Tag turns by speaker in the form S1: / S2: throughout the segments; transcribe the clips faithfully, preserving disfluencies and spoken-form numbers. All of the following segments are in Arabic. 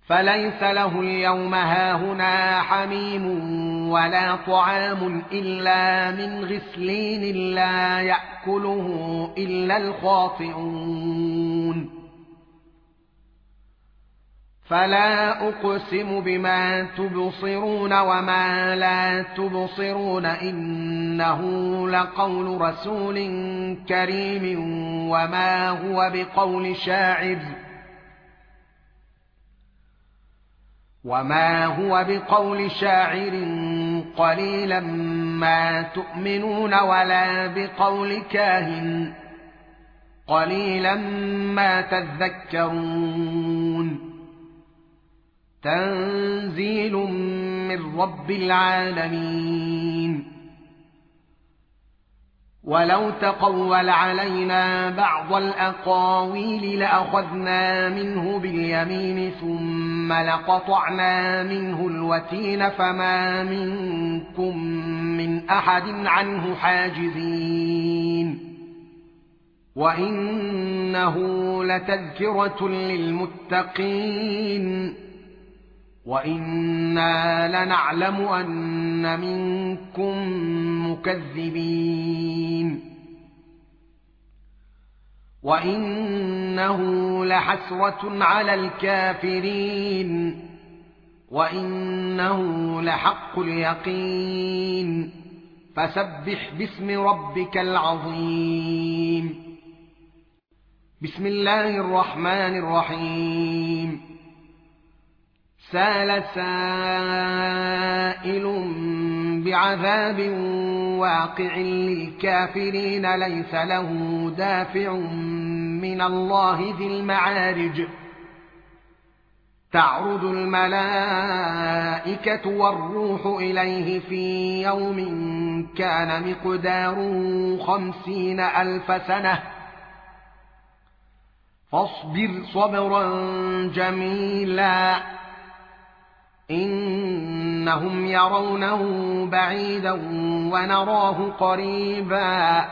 S1: فليس له اليوم هاهنا حميم ولا طعام إلا من غسلين لا يأكله إلا الخاطئون فلا أقسم بما تبصرون وما لا تبصرون إنه لقول رسول كريم وما هو بقول شاعر وما هو بقول شاعر قليلا ما تؤمنون ولا بقول كاهن قليلا ما تذكرون تنزيل من رب العالمين ولو تقول علينا بعض الأقاويل لأخذنا منه باليمين ثم لقطعنا منه الوتين فما منكم من أحد عنه حاجزين وإنه لتذكرة للمتقين وإنا لنعلم أن منكم مكذبين وإنه لحسرة على الكافرين وإنه لحق اليقين فسبح باسم ربك العظيم بسم الله الرحمن الرحيم سال سائل بعذاب واقع للكافرين ليس له دافع من الله ذي المعارج تعرج الملائكة والروح إليه في يوم كان مقداره خمسين ألف سنة فاصبر صبرا جميلا إنهم يرونه بعيدا ونراه قريبا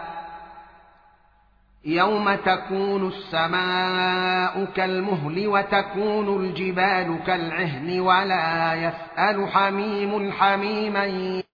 S1: يوم تكون السماء كالمهل وتكون الجبال كالعهن ولا يسأل حميم حميما